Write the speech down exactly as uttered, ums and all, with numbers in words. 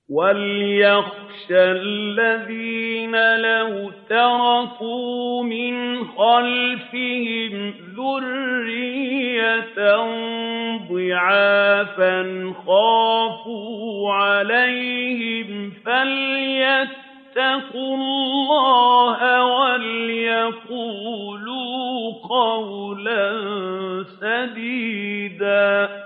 وَلْيَخْشَ الَّذِينَ لَوْ تَرَكُوا مِنْ خَلْفِهِمْ ذُرِّيَّةً ضِعَافًا خَافُوا عَلَيْهِمْ فَلْيَتَّقُوا اللَّهَ وَلْيَقُولُوا قَوْلًا سَدِيدًا